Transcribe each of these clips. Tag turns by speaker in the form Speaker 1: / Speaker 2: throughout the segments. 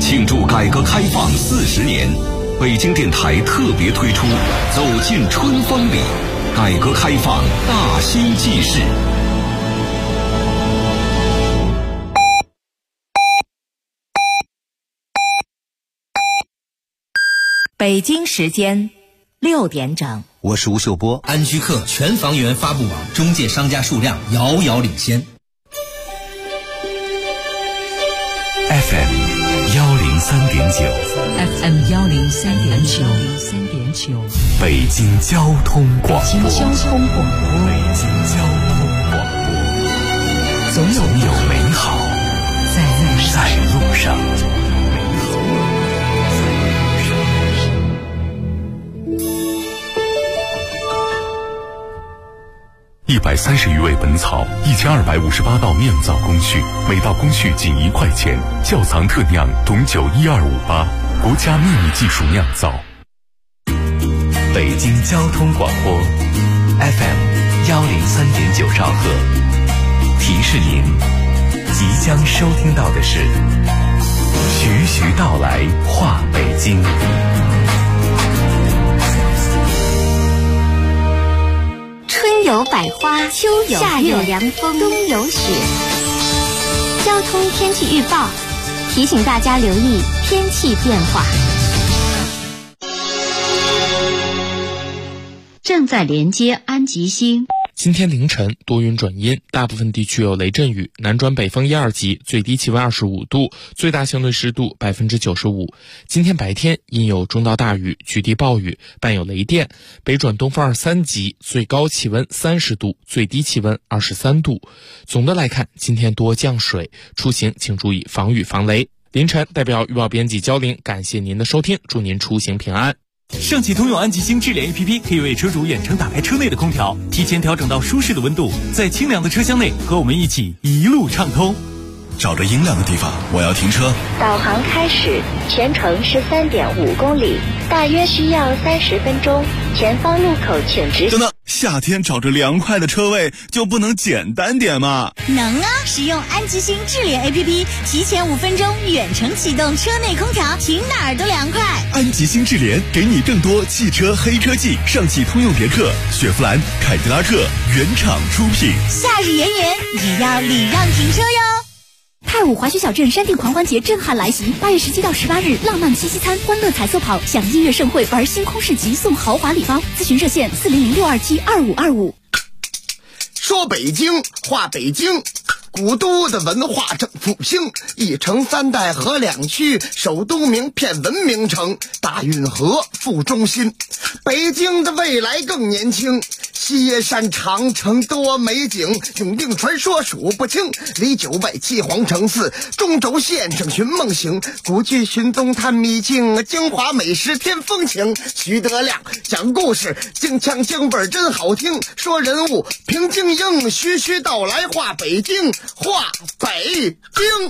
Speaker 1: 庆祝改革开放40年，北京电台特别推出走进春风里，改革开放大兴纪事。
Speaker 2: 北京时间6点整，
Speaker 3: 我是吴秀波。
Speaker 4: 安居客全房源发布网中介商家数量遥遥领先。
Speaker 1: FM 103.9
Speaker 2: FM 103.9
Speaker 1: 北京交通广播。
Speaker 2: 北京交通广播，
Speaker 1: 总有美好在路上。130余味本草，1258道酿造工序，每道工序仅1块钱。窖藏特酿董酒12588，国家秘密技术酿造。北京交通广播 FM 103.9兆赫，提示您，即将收听到的是徐徐道来话北京。
Speaker 5: 春有百花，秋有夏有凉风，冬有雪。交通天气预报提醒大家留意天气变化。
Speaker 6: 正在连接安吉星。
Speaker 7: 今天凌晨多云转阴，大部分地区有雷阵雨，南转北风1、2级，最低气温25度，最大相对湿度95%。今天白天阴有中到大雨，局地暴雨，伴有雷电，北转东风2、3级，最高气温30度，最低气温23度。总的来看，今天多降水，出行请注意防雨防雷。凌晨代表预报编辑焦玲，感谢您的收听，祝您出行平安。
Speaker 8: 上汽通用安吉星智联 APP 可以为车主远程打开车内的空调，提前调整到舒适的温度，在清凉的车厢内和我们一起一路畅通。
Speaker 9: 找着阴凉的地方，我要停车。
Speaker 5: 导航开始，全程13.5公里，大约需要30分钟。前方路口请直行。
Speaker 9: 等等，夏天找着凉快的车位就不能简单点吗？
Speaker 10: 能啊！使用安吉星智联 APP， 提前5分钟远程启动车内空调，停哪儿都凉快。
Speaker 9: 安吉星智联给你更多汽车黑科技，上汽通用别克、雪佛兰、凯迪拉克原厂出品。
Speaker 10: 夏日炎炎，也要礼让停车哟。
Speaker 11: 太武滑雪小镇山地狂欢节震撼来袭，8月17到18日，浪漫七夕餐、欢乐彩色跑，享音乐盛会，玩星空市集，送豪华礼包。咨询热线400-627-2525。
Speaker 12: 说北京话北京，古都的文化正复兴，一城3代合2区，首都名片文明城，大运河副中心。北京的未来更年轻，西山长城多美景，永定传说数不清，离9外7皇城4，中轴线上寻梦行，古剧寻踪探秘境，京华美食添风情。徐德亮讲故事，京腔京味真好听，说人物平静应，徐徐道来话北京，话北京。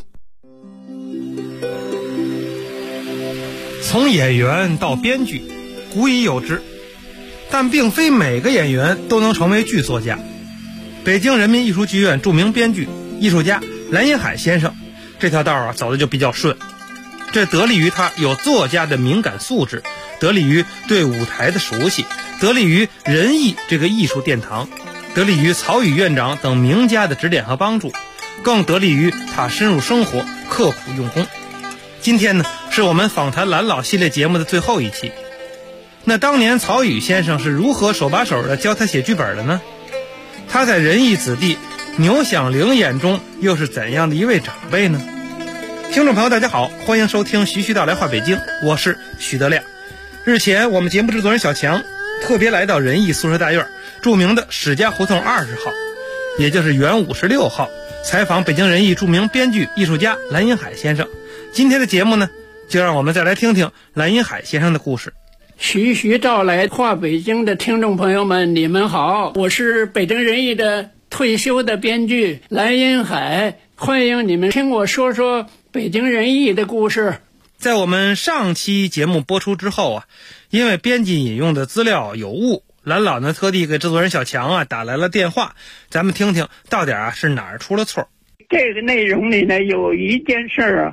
Speaker 13: 从演员到编剧，古已有之，但并非每个演员都能成为剧作家。北京人民艺术剧院著名编剧、艺术家蓝荫海先生，这条道走的就比较顺。这得力于他有作家的敏感素质，得力于对舞台的熟悉，得力于仁义这个艺术殿堂，得力于曹禺院长等名家的指点和帮助，更得力于他深入生活，刻苦用功。今天呢，是我们访谈蓝老系列节目的最后一期。那当年曹禺先生是如何手把手的教他写剧本的呢？他在仁义子弟牛响铃眼中又是怎样的一位长辈呢？听众朋友大家好，欢迎收听徐徐道来话北京，我是徐德亮。日前我们节目制作人小强特别来到仁义宿舍大院著名的史家胡同20号，也就是原56号，采访北京仁义著名编剧艺术家蓝荫海先生。今天的节目呢，就让我们再来听听蓝荫海先生的故事。
Speaker 14: 徐徐道来话北京的听众朋友们，你们好，我是北京仁义的退休的编剧蓝荫海，欢迎你们听我说说北京仁义的故事。
Speaker 13: 在我们上期节目播出之后啊，因为编辑引用的资料有误，蓝老呢特地给制作人小强打来了电话，咱们听听到底是哪儿出了错。
Speaker 14: 这个内容里呢，有一件事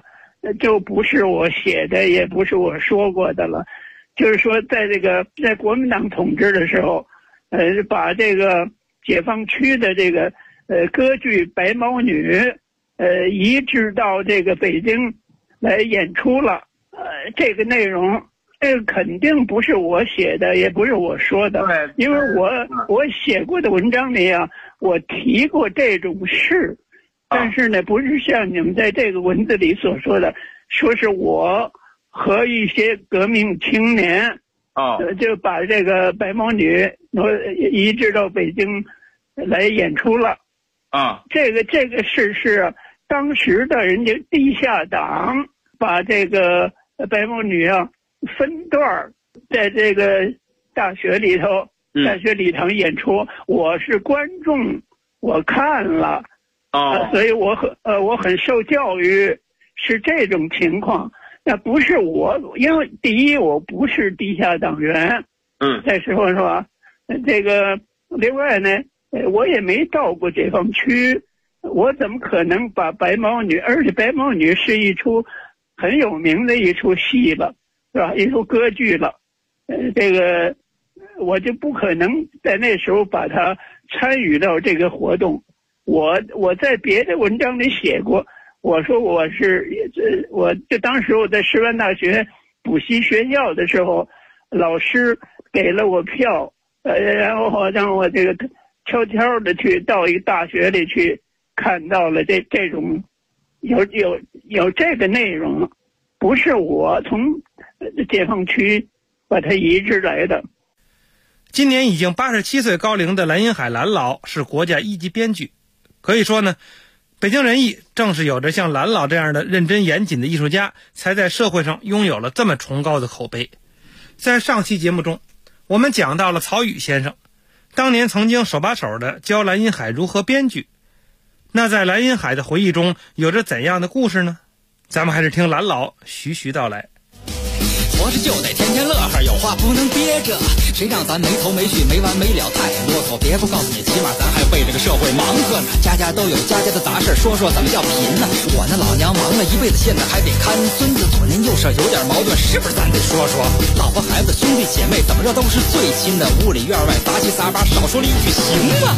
Speaker 14: 就不是我写的，也不是我说过的了。就是说，在国民党统治的时候，把这个解放区的这个歌剧《白毛女》移植到这个北京来演出了。这个内容，肯定不是我写的，也不是我说的，因为我写过的文章里啊，我提过这种事，但是呢，不是像你们在这个文字里所说的，说是我和一些革命青年就把这个白毛女移植到北京来演出了这个事是当时的人家地下党把这个白毛女分段在这个大学礼堂演出，我是观众，我看了所以我很受教育，是这种情况。那不是我，因为第一我不是地下党员，再说是吧？这个另外呢，我也没到过解放区，我怎么可能把白毛女？而且白毛女是一出很有名的一出戏了，是吧？一出歌剧了，这个我就不可能在那时候把它参与到这个活动。我在别的文章里写过。我说我就当时我在师范大学补习学校的时候，老师给了我票，然后让我这个悄悄的去到一个大学里去看到了这种有这个内容，不是我从解放区把它移植来的。
Speaker 13: 今年已经87岁高龄的蓝荫海蓝老是国家一级编剧，可以说呢，北京人艺正是有着像蓝老这样的认真严谨的艺术家，才在社会上拥有了这么崇高的口碑。在上期节目中，我们讲到了曹禺先生，当年曾经手把手的教蓝荫海如何编剧。那在蓝荫海的回忆中有着怎样的故事呢？咱们还是听蓝老徐徐道来。
Speaker 3: 活着就得天天乐呵，有话不能憋着，谁让咱没头没绪没完没了太啰嗦。别不告诉你，起码咱还为这个社会忙活呢。家家都有家家的杂事，说说怎么叫贫呢？我那老娘忙了一辈子，现在还得看孙子，左邻右舍有点矛盾，是不是咱得说说？老婆孩子兄弟姐妹怎么着都是最亲的，屋里院外杂七杂八，少说了一句行吗？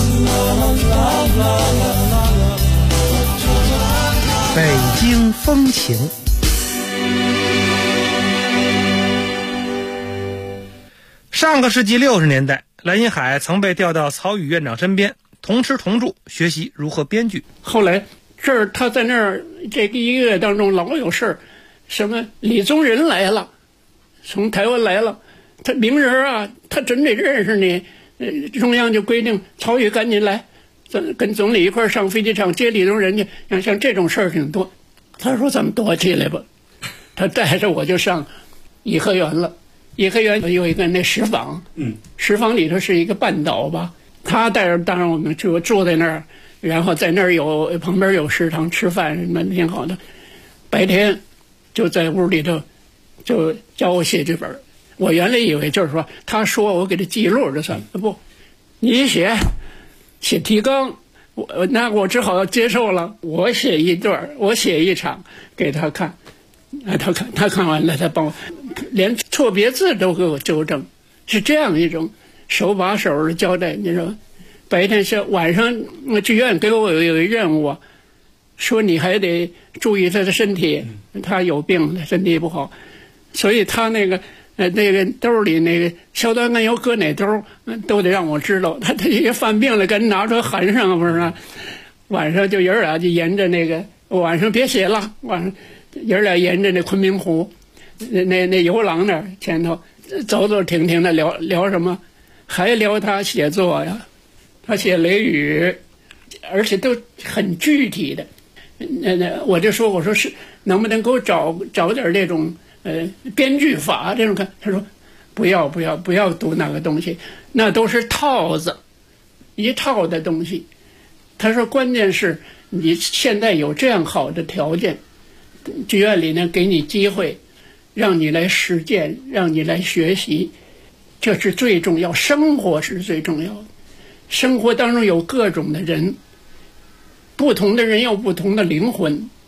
Speaker 13: 北京风情。上个世纪60年代，蓝荫海曾被调到曹禺院长身边，同吃同住，学习如何编剧。
Speaker 14: 后来他在那儿这个1个月当中老有事儿，什么李宗仁来了，从台湾来了，他名人啊，他真得认识你，中央就规定曹禺赶紧来，跟总理一块上飞机场接李宗仁去。像这种事儿挺多。他说咱们躲起来吧，他带着我就上颐和园了。颐和园有一个那石坊，石坊里头是一个半岛吧，他带着当然我们就住在那儿，然后在那儿旁边有食堂吃饭什么挺好的。白天就在屋里头就教我写剧本。我原来以为就是说他说我给他记录就算了，不，你写提纲，我只好接受了。我写一段，我写一场给他看，他看完了，他帮我连错别字都给我纠正，是这样一种手把手的交代。你说白天是晚上剧院给我有一任务，说你还得注意他的身体，他有病，他身体不好，所以他那个兜里那个硝酸甘油搁哪兜都得让我知道。他也犯病了，赶紧拿出来含上，不是吗？晚上就爷儿俩就沿着那个，晚上别写了，晚上爷儿俩沿着那昆明湖那游廊那儿前头走走停停的聊什么，还聊他写作呀，他写《雷雨》，而且都很具体的。我就说，我说是能不能给我找点这种编剧法这种看？他说不要读那个东西，那都是套子，一套的东西。他说关键是你现在有这样好的条件，剧院里呢给你机会，让你来实践，让你来学习，这是最重要。生活是最重要的，生活当中有各种的人，不同的人有不同的灵魂，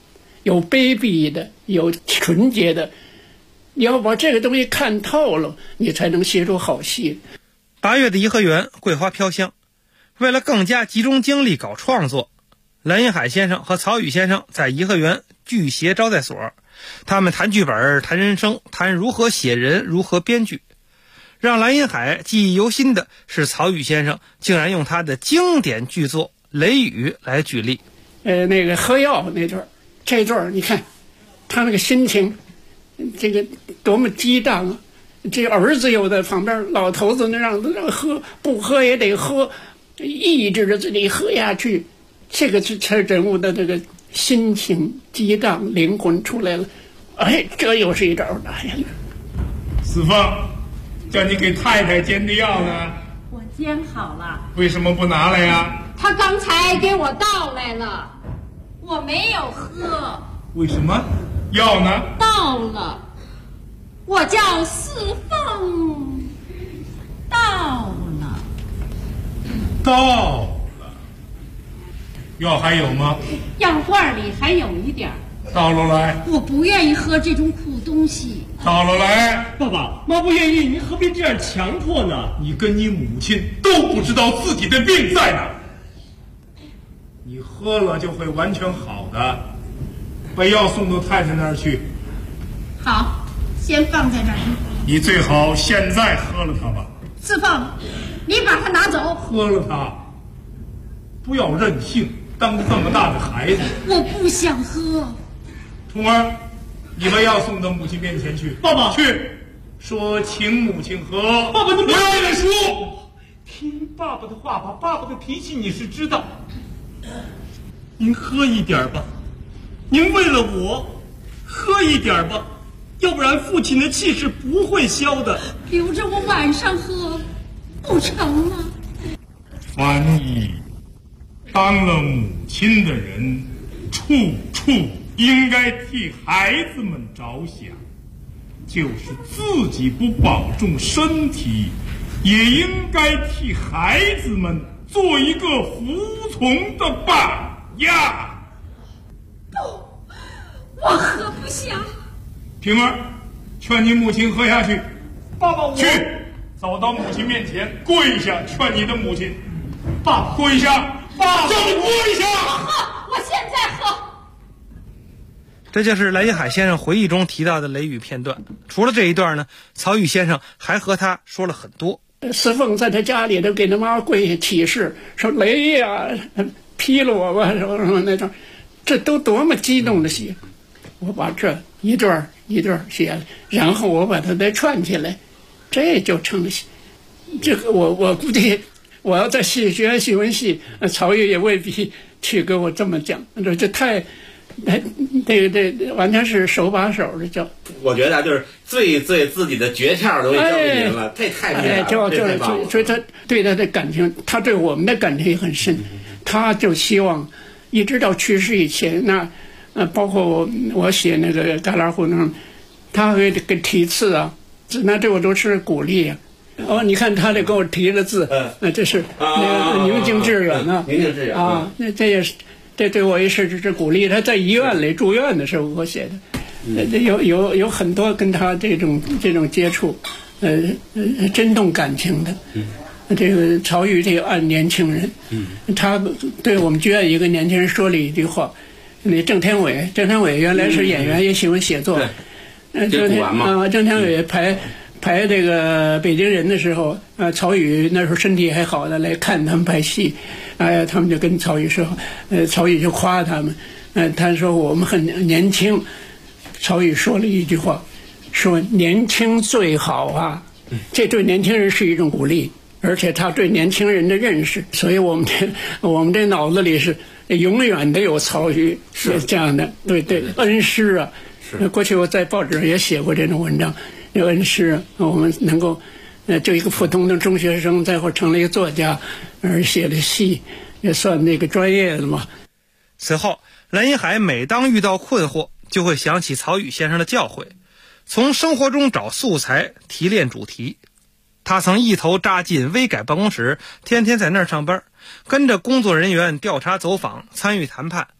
Speaker 14: 有卑鄙的，有纯洁的。你要把这个东西看透了，你才能写出好戏。
Speaker 13: 8月的颐和园桂花飘香，为了更加集中精力搞创作，蓝荫海先生和曹禺先生在颐和园剧协招待所，他们谈剧本，谈人生，谈如何写人，如何编剧。让蓝荫海记忆犹新的是，曹禺先生竟然用他的经典剧作《雷雨》来举例。
Speaker 14: 那个喝药那段，这段你看他那个心情，这个多么激荡啊！这儿子又在旁边，老头子那让喝，不喝也得喝，抑制着自己喝下去。这个才人物的这个心情激荡，灵魂出来了。哎，这又是一招。哎呀，
Speaker 15: 四凤，叫你给太太煎的药呢？
Speaker 16: 我煎好了。
Speaker 15: 为什么不拿来呀？
Speaker 16: 他刚才给我倒来了，我没有喝。
Speaker 15: 为什么？药呢？
Speaker 16: 倒了。我叫四凤，倒了。
Speaker 15: 倒了。药还有吗？
Speaker 16: 药罐里还有一点。
Speaker 15: 倒了来。
Speaker 16: 我不愿意喝这种苦东西。
Speaker 15: 倒了来。
Speaker 17: 爸爸妈不愿意，您何必这样强迫呢？
Speaker 15: 你跟你母亲都不知道自己的病在哪，你喝了就会完全好的。把药送到太太那儿去。
Speaker 16: 好，先放在这儿。
Speaker 15: 你最好现在喝了它吧。
Speaker 16: 四凤，你把它拿走。
Speaker 15: 喝了它，不要任性，当着这么大的孩子。
Speaker 16: 我不想喝。
Speaker 15: 童儿，你把药送到母亲面前去。
Speaker 17: 爸爸，
Speaker 15: 去，说请母亲喝。
Speaker 17: 爸爸，你
Speaker 15: 不要认输，
Speaker 17: 听爸爸的话吧。爸爸的脾气你是知道。您喝一点吧，您为了我喝一点吧，要不然父亲的气是不会消的。
Speaker 16: 留着我晚上喝不成吗？
Speaker 15: 翻译，当了母亲的人，处处应该替孩子们着想，就是自己不保重身体，也应该替孩子们做一个服从的榜样。
Speaker 16: 不，我喝不下。
Speaker 15: 平儿，劝你母亲喝下去。
Speaker 17: 爸爸，我
Speaker 15: 去，走到母亲面前跪下，劝你的母亲。
Speaker 17: 爸爸，
Speaker 15: 跪下！爸爸，叫你跪下！
Speaker 16: 我喝，我现在喝。
Speaker 13: 这就是蓝荫海先生回忆中提到的雷雨片段。除了这一段呢，曹禺先生还和他说了很多。
Speaker 14: 四凤在他家里头给他妈跪下起誓，说雷呀，劈了我吧，什么那种，这都多么激动的戏。我把这一段一段写了，然后我把它再串起来，这就成了戏。这个我估计我要在学戏文系，曹禺也未必去给我这么讲，这太。这完全是手把手的教。
Speaker 18: 我觉得就是最自己的诀窍都给教给您了，这太厉害了。
Speaker 14: 所以他对他的感情，他对我们的感情也很深。他就希望一直到去世以前，包括我写那个旮旯胡同，他会给题字啊，那对我都是鼓励啊。你看他这给我提的字，这是那个宁静致远啊，
Speaker 18: 宁静致远
Speaker 14: 啊，那这也是。这对我也是鼓励。他在医院里住院的时候我写的，有很多跟他这种接触，真动感情的。这个曹禺这个按年轻人，他对我们剧院一个年轻人说了一句话。那郑天伟原来是演员，也喜欢写作。郑天伟排这个北京人的时候，曹禺那时候身体还好的来看他们拍戏，他们就跟曹禺说，曹禺就夸他们，他说我们很年轻，曹禺说了一句话，说年轻最好啊，这对年轻人是一种鼓励，而且他对年轻人的认识，所以我们这脑子里是永远得有曹禺是这样的，对恩师啊，过去我在报纸上也写过这种文章。有恩师，我们能够，就一个普通的中学生，再会成了一个作家，而写的戏也算那个专业的嘛。
Speaker 13: 此后，蓝荫海每当遇到困惑，就会想起曹禺先生的教诲，从生活中找素材，提炼主题。他曾一头扎进微改办公室，天天在那儿上班，跟着工作人员调查走访，参与谈判。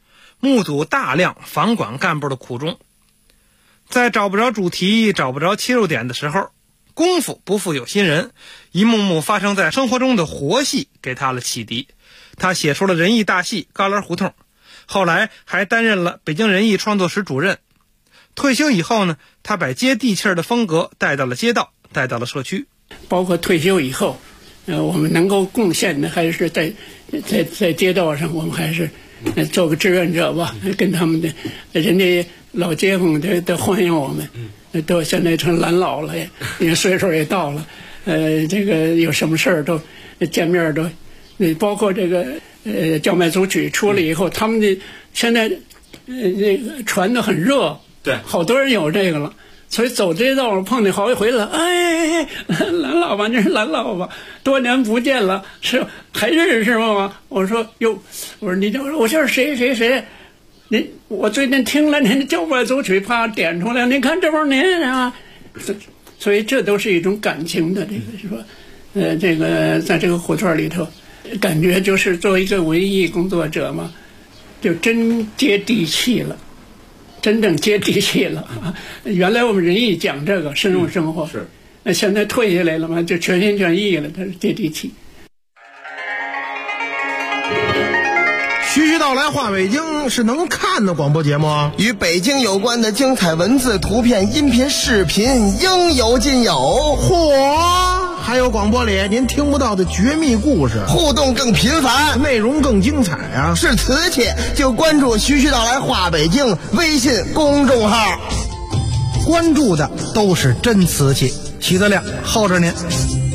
Speaker 13: 目睹大量房管干部的苦衷。在找不着主题、找不着切入点的时候，功夫不负有心人，一幕幕发生在生活中的活戏给他了启迪。他写出了仁义大戏《高栏胡同》，后来还担任了北京人艺创作室主任。退休以后呢，他把接地气儿的风格带到了街道，带到了社区。
Speaker 14: 包括退休以后，我们能够贡献的还是在街道上，我们还是做个志愿者吧，跟他们的人家老街坊都欢迎我们，都现在成蓝老了，因为岁数也到了，这个有什么事儿都见面都，包括这个叫卖组曲出来以后，他们的现在那个传得很热。
Speaker 18: 对，
Speaker 14: 好多人有这个了，所以走这道上碰见好几回了。哎，蓝老吧，这是蓝老吧，多年不见了，是还认识吗？我说哟，我说你我就是谁，我最近听了您的叫卖组曲，啪点出来，您看这帮您啊，所以这都是一种感情的这个是吧？这个在这个胡同里头，感觉就是作为一个文艺工作者嘛，就真接地气了。真正接地气了，原来我们人艺讲这个深入生活，
Speaker 18: 是，
Speaker 14: 那现在退下来了嘛，就全心全意了，它是接地气。
Speaker 19: 徐徐道来话北京是能看的广播节目，
Speaker 12: 与北京有关的精彩文字、图片、音频、视频应有尽有。
Speaker 19: 嚯！还有广播里您听不到的绝密故事，
Speaker 12: 互动更频繁，
Speaker 19: 内容更精彩啊！
Speaker 12: 是瓷器就关注徐徐道来话北京微信公众号，
Speaker 19: 关注的都是真瓷器。齐德亮候着您。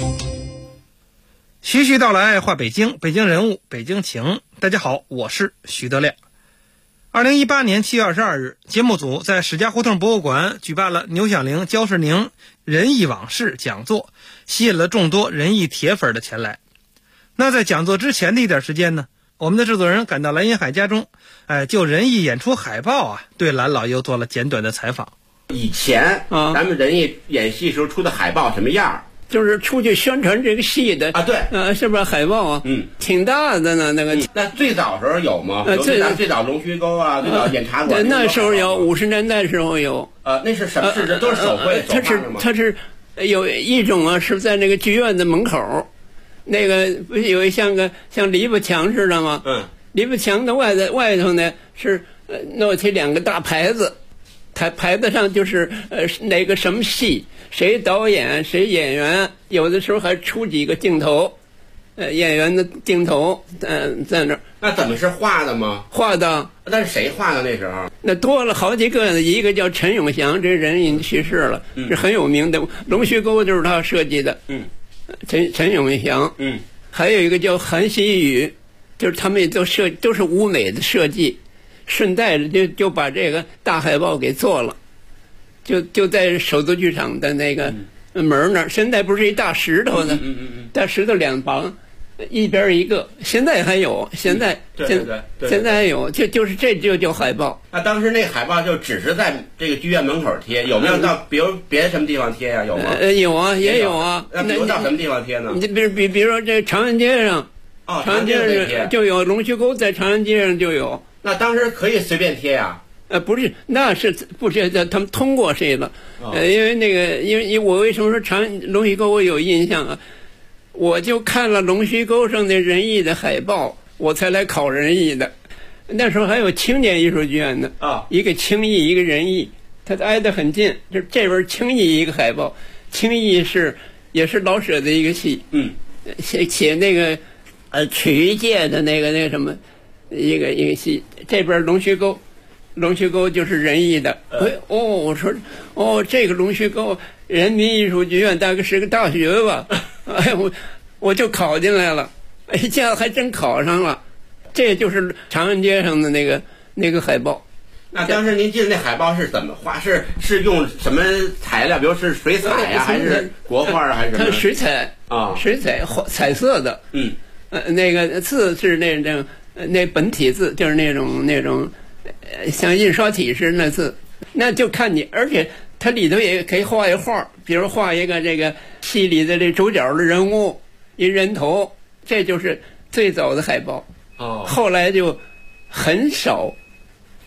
Speaker 13: 徐徐道来话北京，北京人物，北京情。大家好，我是徐德亮。2018年7月22日，节目组在史家胡同博物馆举办了牛小玲、焦世宁仁义往事讲座，吸引了众多仁义铁粉的前来。那在讲座之前的一点时间呢，我们的制作人赶到蓝荫海家中，就仁义演出海报对蓝老又做了简短的采访。
Speaker 18: 以前咱们仁义演戏时候出的海报什么样？
Speaker 14: 就是出去宣传这个戏的
Speaker 18: 啊，对，
Speaker 14: 是不是海报啊？挺大的呢，那个。
Speaker 18: 那最早时候有吗？最早龙须沟啊，最早检察馆。
Speaker 14: 那时候有，50年代时候有。
Speaker 18: 那是什么？这都是手绘。
Speaker 14: 它是有一种啊，是在那个剧院的门口，那个不是有一像篱笆墙似的吗？篱笆墙的外头呢是弄起2个大牌子。牌子上就是哪个什么戏，谁导演，谁演员，有的时候还出几个镜头，演员的镜头，在那儿。
Speaker 18: 那怎么是画的吗？
Speaker 14: 画的。
Speaker 18: 那是谁画的那时候？
Speaker 14: 那多了好几个，一个叫陈永祥，这人已经去世了，是很有名的。龙须沟就是他设计的。陈永祥。还有一个叫韩熙宇，就是他们也都是舞美的设计。顺带着就把这个大海报给做了，就在首都剧场的那个门那儿。现在不是一大石头呢，大石头2旁，一边一个。现在还有，现在还有，就是这就叫海报。
Speaker 18: 那当时那海报就只是在这个剧院门口贴，有没有到比如别的什么地方贴呀？有吗？
Speaker 14: 有啊，也有啊。
Speaker 18: 那比如到什么地方贴呢？
Speaker 14: 你比如说这长安街上，长安街上就有龙须沟，在长安街上就有。
Speaker 18: 那当时可以随便贴呀？
Speaker 14: 不是，那是不是他们通过谁了？因为那个，因为我为什么说龙须沟我有印象啊？我就看了龙须沟上的仁义的海报，我才来考仁义的。那时候还有青年艺术剧院呢，一个青艺，一个仁义，它挨得很近。就这边青艺一个海报，青艺也是老舍的一个戏，写那个曲艺界的那个什么。一个戏，这边龙须沟就是仁义的。我说这个龙须沟人民艺术剧院大概是个大学吧。我就考进来了，这样还真考上了。这就是长安街上的那个海报。
Speaker 18: 那当时您记得那海报是怎么画？是用什么材料？比如是水彩呀，还是国画还是什么？
Speaker 14: 水彩啊，水彩彩色的。那个字是那本体字，就是那种像印刷体似的那字，那就看你，而且它里头也可以画一画，比如画一个这个戏里的这主角的人物，一人头，这就是最早的海报。后来就很少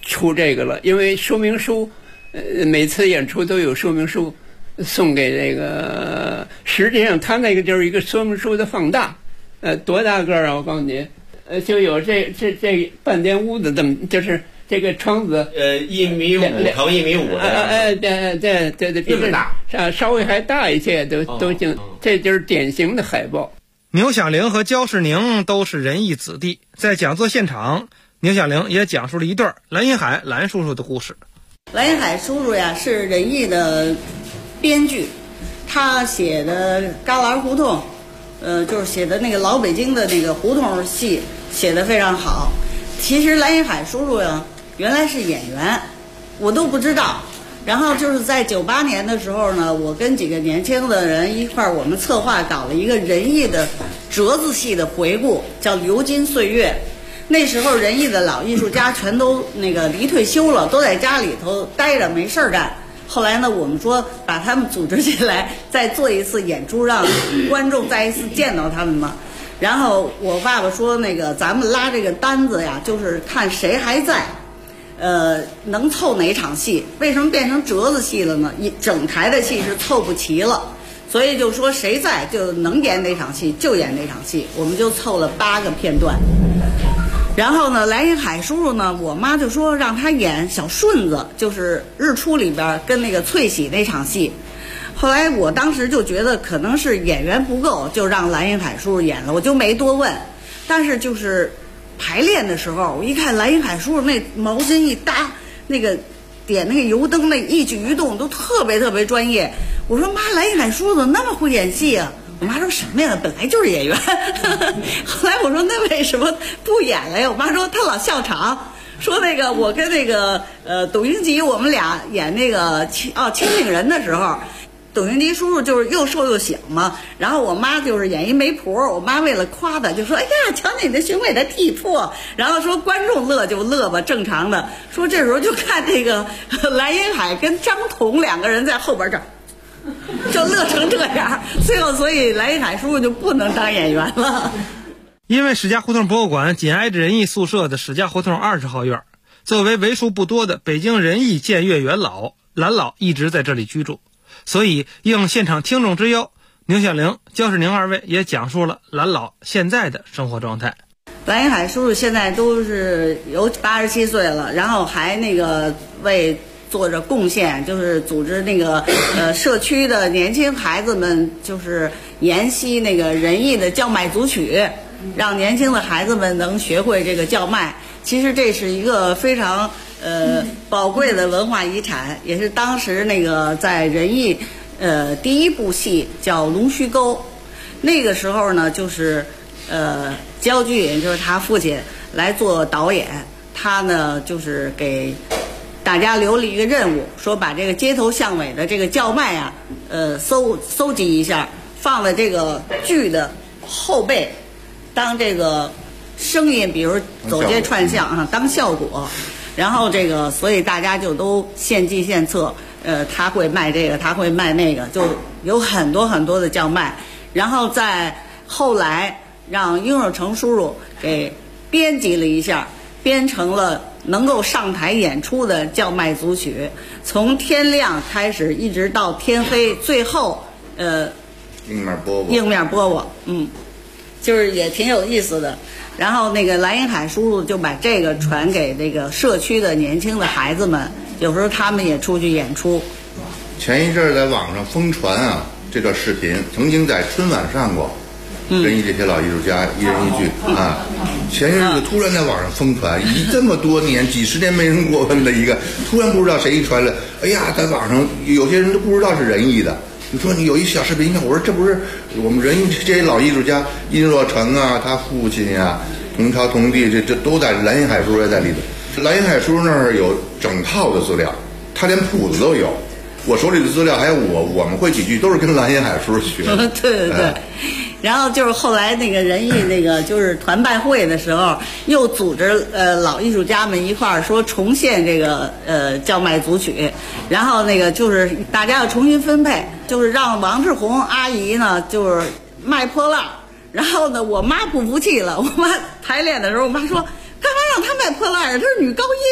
Speaker 14: 出这个了，因为说明书，每次演出都有说明书送给这个。实际上，他那个就是一个说明书的放大，多大个啊？我告诉你，就有这半间屋子这么，就是这个窗子
Speaker 18: ，1.5米乘1.5米的，
Speaker 14: 对，这么大，稍微还大一些，都行，这就是典型的海报。
Speaker 13: 牛响铃和焦世宁都是仁义子弟，在讲座现场，牛响铃也讲述了一段蓝银海蓝叔叔的故事。
Speaker 20: 蓝银海叔叔呀是仁义的编剧，他写的《旮旯胡同》，就是写的那个老北京的那个胡同戏写得非常好。其实蓝银海叔叔呀原来是演员，我都不知道。然后就是在98年的时候呢，我跟几个年轻的人一块儿，我们策划搞了一个仁义的折子戏的回顾，叫《流金岁月》。那时候仁义的老艺术家全都那个离退休了，都在家里头待着没事儿干。后来呢，我们说把他们组织起来，再做一次演出，让观众再一次见到他们嘛。然后我爸爸说，那个咱们拉这个单子呀，就是看谁还在。能凑哪场戏？为什么变成折子戏了呢？一整台的戏是凑不齐了，所以就说谁在就能演哪场戏就演哪场戏。我们就凑了8个片段。然后呢，蓝银海叔叔呢，我妈就说让他演小顺子，就是日出里边跟那个翠喜那场戏。后来我当时就觉得可能是演员不够，就让蓝银海叔叔演了，我就没多问。但是就是排练的时候，我一看蓝银海叔叔那毛巾一搭，那个点那个油灯那一举一动都特别特别专业。我说妈，蓝银海叔叔怎么那么会演戏啊？我妈说什么呀，本来就是演员。后来我说那为什么不演了呀？我妈说他老笑场，说那个我跟那个董英吉我们俩演那个清醒人的时候，董英吉叔叔就是又瘦又小嘛，然后我妈就是演一媒婆，我妈为了夸他就说，哎呀，瞧你的雄伟的体魄，然后说观众乐就乐吧，正常的。说这时候就看这个蓝银海跟张彤2个人在后边这儿就乐成这样，最后所以蓝银海叔叔就不能当演员了。
Speaker 13: 因为史家胡同博物馆紧挨着仁义宿舍的史家胡同20号院，作为为数不多的北京仁义建岳元老，蓝老一直在这里居住。所以应现场听众之邀，牛响铃、焦世宁2位也讲述了蓝老现在的生活状态。
Speaker 20: 蓝银海叔叔现在都是有87岁了，然后还那个为做着贡献，就是组织那个社区的年轻孩子们，就是研习那个仁义的叫卖组曲，让年轻的孩子们能学会这个叫卖。其实这是一个非常宝贵的文化遗产，也是当时那个在仁义第一部戏叫《龙须沟》，那个时候呢就是焦菊隐就是他父亲来做导演，他呢就是给大家留了一个任务，说把这个街头巷尾的这个叫卖啊搜集一下，放在这个剧的后背当这个声音，比如走街串巷啊，当效果。然后这个，所以大家就都献计献策，他会卖这个，他会卖那个，就有很多很多的叫卖。然后在后来让殷若成叔叔给编辑了一下，编成了能够上台演出的叫卖组曲，从天亮开始一直到天黑，最后
Speaker 18: 硬
Speaker 20: 面饽饽，就是也挺有意思的。然后那个蓝银海叔叔就把这个传给这个社区的年轻的孩子们，有时候他们也出去演出。
Speaker 21: 前一阵儿在网上疯传啊，这段视频曾经在春晚上过，仁义这些老艺术家一人一句啊。前些日子突然在网上疯传，这么多年几10年没人过问的一个，突然不知道谁一传了，哎呀，在网上有些人都不知道是仁义的。你说你有一小视频，你看，我说这不是我们仁义这些老艺术家殷若成啊，他父亲啊，同朝同地，这都在蓝银海叔叔也在里头。蓝银海叔叔那儿有整套的资料，他连谱子都有。我手里的资料还有我们会几句都是跟蓝银海叔叔学的。
Speaker 20: 对。然后就是后来那个仁义那个就是团拜会的时候，又组织老艺术家们一块儿说重现这个叫卖组曲，然后那个就是大家要重新分配，就是让王志红阿姨呢就是卖破烂，然后呢我妈不服气了，我妈排练的时候我妈说干嘛让她卖破烂啊，她是女高音，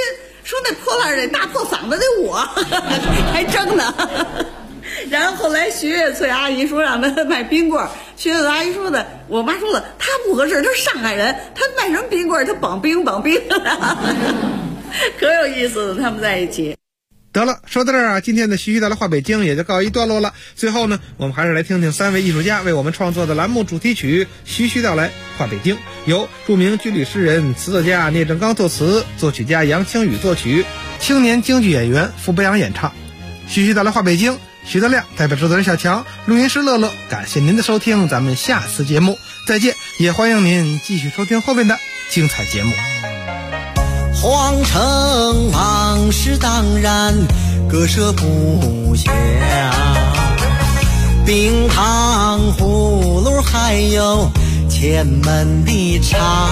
Speaker 20: 说那破烂的大破嗓子的我，还争呢。然后后来徐月翠阿姨说让他卖冰棍儿，徐月翠阿姨说的，我妈说了，他不合适，他是上海人，他卖什么冰棍儿？他绑冰，可有意思了，他们在一起。
Speaker 19: 得了，说到这儿啊，今天的徐徐道来话北京也就告一段落了。最后呢，我们还是来听听3位艺术家为我们创作的栏目主题曲《徐徐道来话北京》，由著名军旅诗人、词作家聂正刚作词，作曲家杨清宇作曲，青年京剧演员傅北阳演唱。徐徐道来话北京，徐德亮代表制作人小强，录音师乐乐，感谢您的收听，咱们下次节目再见，也欢迎您继续收听后面的精彩节目。
Speaker 3: 皇城往事当然割舍不下，冰糖葫芦还有前门的茶，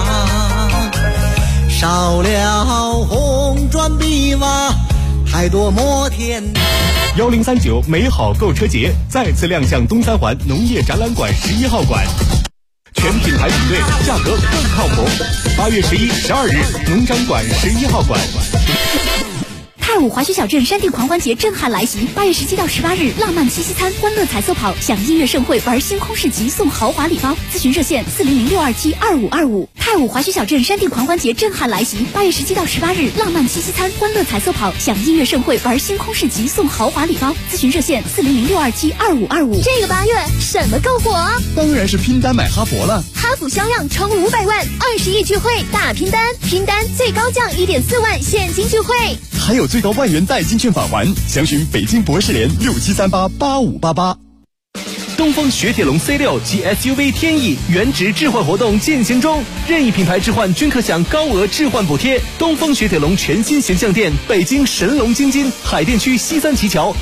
Speaker 3: 少了红砖碧瓦，还多摩天。
Speaker 9: 1039美好购车节再次亮相东三环农业展览馆11号馆，全品牌比对，价格更靠谱。8月11、12日，农展馆11号馆。
Speaker 11: 太武滑雪小镇山地狂欢节震撼来袭，8月17到18日，浪漫七夕餐、欢乐彩色跑，享音乐盛会，玩星空市集，送豪华礼包。咨询热线400-627-2525。太武滑雪小镇山地狂欢节震撼来袭，8月17到18日，浪漫七夕餐、欢乐彩色跑，享音乐盛会，玩星空市集，送豪华礼包。咨询热线400-627-2525。
Speaker 4: 这个8月什么够火？
Speaker 9: 当然是拼单买哈佛了。
Speaker 4: 哈弗销量冲500万，20亿聚会大拼单，拼单最高降1.4万现金聚会，
Speaker 9: 还有最高万元代金券返还，详询北京博士联67388588。东风雪铁龙 C6 及 SUV 天翼原值置换活动进行中，任意品牌置换均可享高额置换补贴。东风雪铁龙全新形象店，北京神龙京津海淀区西三旗桥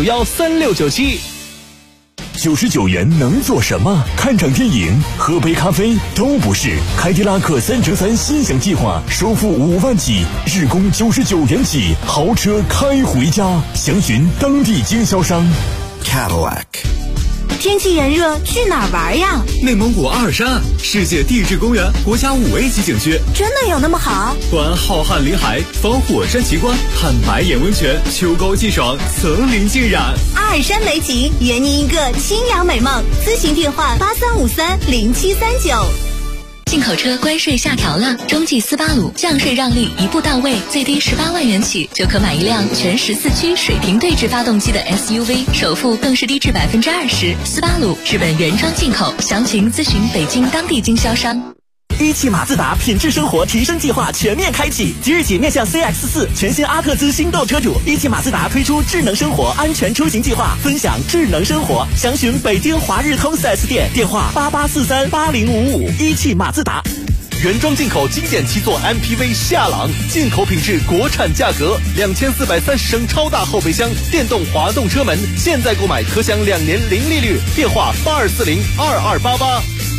Speaker 9: 62913697。99元能做什么？看场电影、喝杯咖啡都不是。凯迪拉克3乘3心想计划，首付5万起，日供99元起，豪车开回家。详询当地经销商。Cadillac。
Speaker 2: 天气炎热，去哪儿玩呀？
Speaker 9: 内蒙古阿尔山，世界地质公园，国家5A级景区。
Speaker 2: 真的有那么好？
Speaker 9: 观浩瀚林海，访火山奇观，看白眼温泉，秋高气爽，层林尽染。
Speaker 2: 阿尔山美景，圆您一个清扬美梦。咨询电话83530739。
Speaker 22: 进口车关税下调了，中际斯巴鲁降税让利一步到位，最低18万元起就可买一辆全14驱水平对置发动机的 SUV， 首付更是低至20%。斯巴鲁日本原装进口，详情咨询北京当地经销商。
Speaker 23: 一汽马自达品质生活提升计划全面开启，即日起面向 CX-4 全新阿特兹心动车主，一汽马自达推出智能生活安全出行计划，分享智能生活。详询北京华日通 4S 店，电话88438055。一汽马自达。原装进口经典7座 MPV 夏朗，进口品质，国产价格，2430升超大后备箱，电动滑动车门，现在购买可享2年零利率。电话82402288。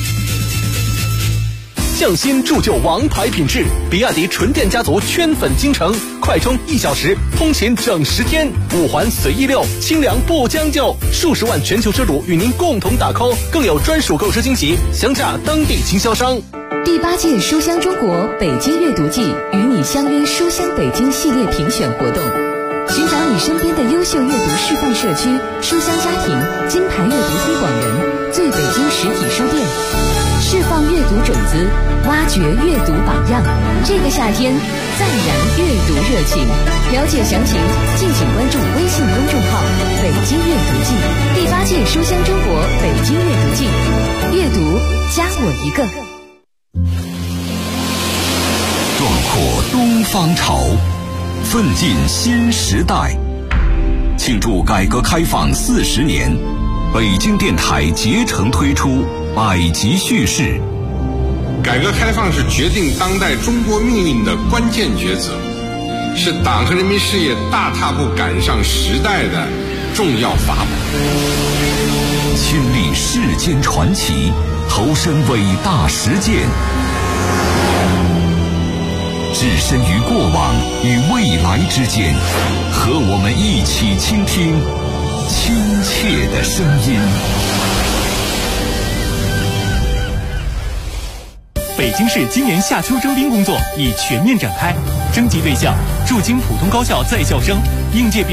Speaker 23: 匠心铸就王牌品质，比亚迪纯电家族圈粉京城，快充1小时，通勤整10天，5环随意溜，清凉不将就，数十万全球车主与您共同打 call， 更有专属购车惊喜，详价当地经销商。
Speaker 24: 第8届书香中国北京阅读季与你相约书香北京系列评选活动，寻找你身边的优秀阅读示范社区、书香家庭、金牌阅读推广人、最北京实体书店，释放阅读种子，挖掘阅读榜样。这个夏天再燃阅读热情。了解详情，敬请关注微信公众号“北京阅读季”。第8届书香中国北京阅读季，阅读加我一个。
Speaker 1: 壮阔东方潮，奋进新时代。庆祝改革开放40年，北京电台竭诚推出百集叙事。
Speaker 25: 改革开放是决定当代中国命运的关键抉择，是党和人民事业大踏步赶上时代的重要法宝。
Speaker 1: 亲历世间传奇，投身伟大实践，置身于过往与未来之间，和我们一起倾听亲切的声音。
Speaker 9: 北京市今年夏秋征兵工作已全面展开，征集对象：驻京普通高校在校生，应届毕业